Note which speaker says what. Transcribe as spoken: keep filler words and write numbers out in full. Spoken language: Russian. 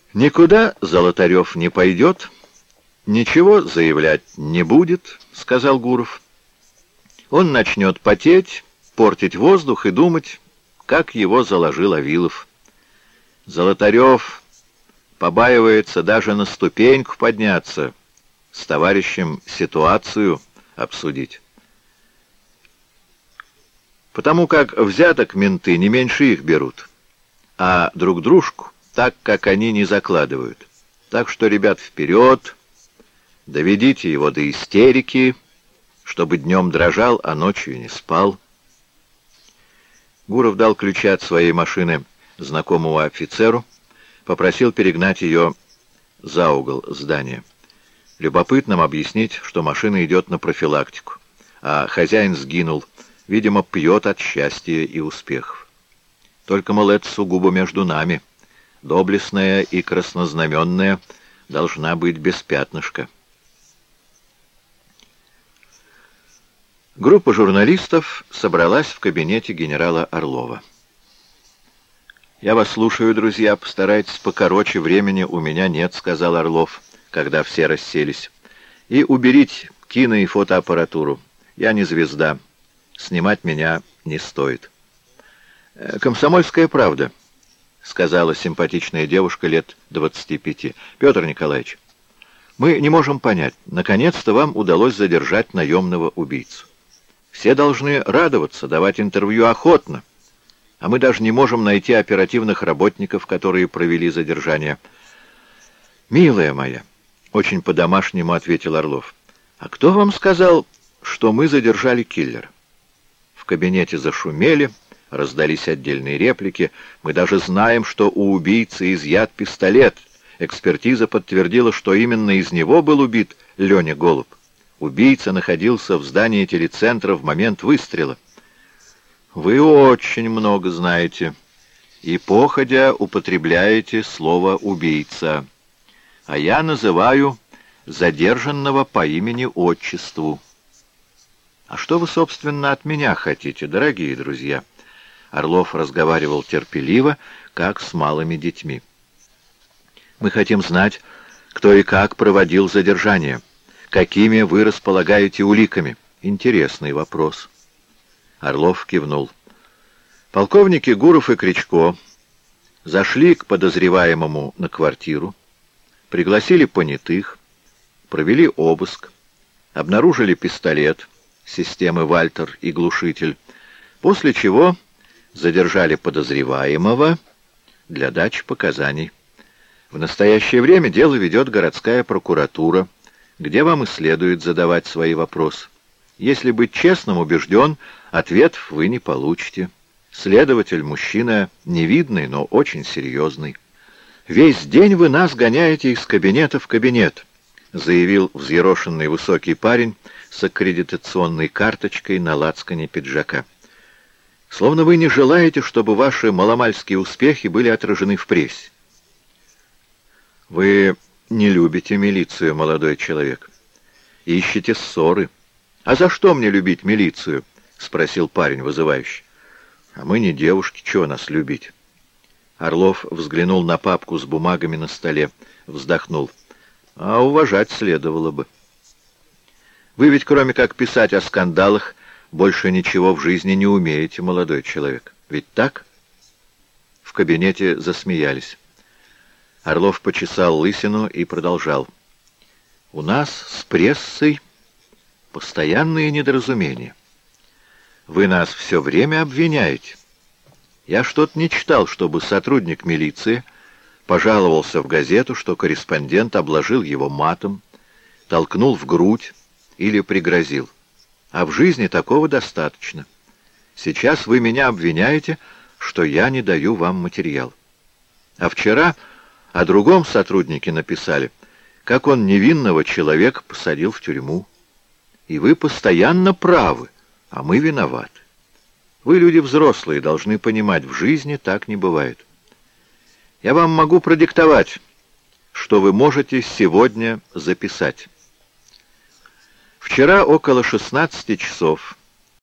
Speaker 1: «Никуда Золотарев не пойдет, ничего заявлять не будет», — сказал Гуров. «Он начнет потеть, портить воздух и думать, как его заложил Авилов. Золотарев побаивается даже на ступеньку подняться, с товарищем ситуацию обсудить. Потому как взяток менты не меньше их берут, а друг дружку так, как они не закладывают. Так что, ребят, вперед, доведите его до истерики, чтобы днем дрожал, а ночью не спал». Гуров дал ключи от своей машины знакомому офицеру, попросил перегнать ее за угол здания. Любопытным объяснить, что машина идет на профилактику, а хозяин сгинул, видимо, пьет от счастья и успехов. Только, мол, это сугубо между нами. Доблестная и краснознаменная должна быть без пятнышка. Группа журналистов собралась в кабинете генерала Орлова. «Я вас слушаю, друзья, постарайтесь покороче, времени у меня нет», — сказал Орлов, когда все расселись. «И уберите кино- и фотоаппаратуру. Я не звезда. Снимать меня не стоит». «Комсомольская правда», — сказала симпатичная девушка лет двадцати пяти. «Петр Николаевич, мы не можем понять, наконец-то вам удалось задержать наемного убийцу. Все должны радоваться, давать интервью охотно, а мы даже не можем найти оперативных работников, которые провели задержание». «Милая моя», — очень по-домашнему ответил Орлов, — «а кто вам сказал, что мы задержали киллера?» В кабинете зашумели, раздались отдельные реплики. «Мы даже знаем, что у убийцы изъят пистолет. Экспертиза подтвердила, что именно из него был убит Леня Голуб. Убийца находился в здании телецентра в момент выстрела». «Вы очень много знаете и походя употребляете слово «убийца», а я называю задержанного по имени-отчеству». «А что вы, собственно, от меня хотите, дорогие друзья?» Орлов разговаривал терпеливо, как с малыми детьми. «Мы хотим знать, кто и как проводил задержание. Какими вы располагаете уликами?» «Интересный вопрос». Орлов кивнул. Полковники Гуров и Кричко зашли к подозреваемому на квартиру, пригласили понятых, провели обыск, обнаружили пистолет системы «Вальтер» и глушитель, после чего задержали подозреваемого для дачи показаний. В настоящее время дело ведет городская прокуратура, где вам и следует задавать свои вопросы. Если быть честным, убежден, ответов вы не получите. Следователь мужчина невидный, но очень серьезный. «Весь день вы нас гоняете из кабинета в кабинет», — заявил взъерошенный высокий парень с аккредитационной карточкой на лацкане пиджака. «Словно вы не желаете, чтобы ваши маломальские успехи были отражены в прессе». «Вы не любите милицию, молодой человек. Ищете ссоры». «А за что мне любить милицию?» — спросил парень вызывающе. «А мы не девушки, чего нас любить?» Орлов взглянул на папку с бумагами на столе, вздохнул. «А уважать следовало бы. Вы ведь, кроме как писать о скандалах, больше ничего в жизни не умеете, молодой человек. Ведь так?» В кабинете засмеялись. Орлов почесал лысину и продолжал. «У нас с прессой постоянные недоразумения. Вы нас все время обвиняете. Я что-то не читал, чтобы сотрудник милиции пожаловался в газету, что корреспондент обложил его матом, толкнул в грудь или пригрозил. А в жизни такого достаточно. Сейчас вы меня обвиняете, что я не даю вам материал. А вчера о другом сотруднике написали, как он невинного человека посадил в тюрьму. И вы постоянно правы, а мы виноваты. Вы, люди взрослые, должны понимать, в жизни так не бывает. Я вам могу продиктовать, что вы можете сегодня записать. Вчера около шестнадцати часов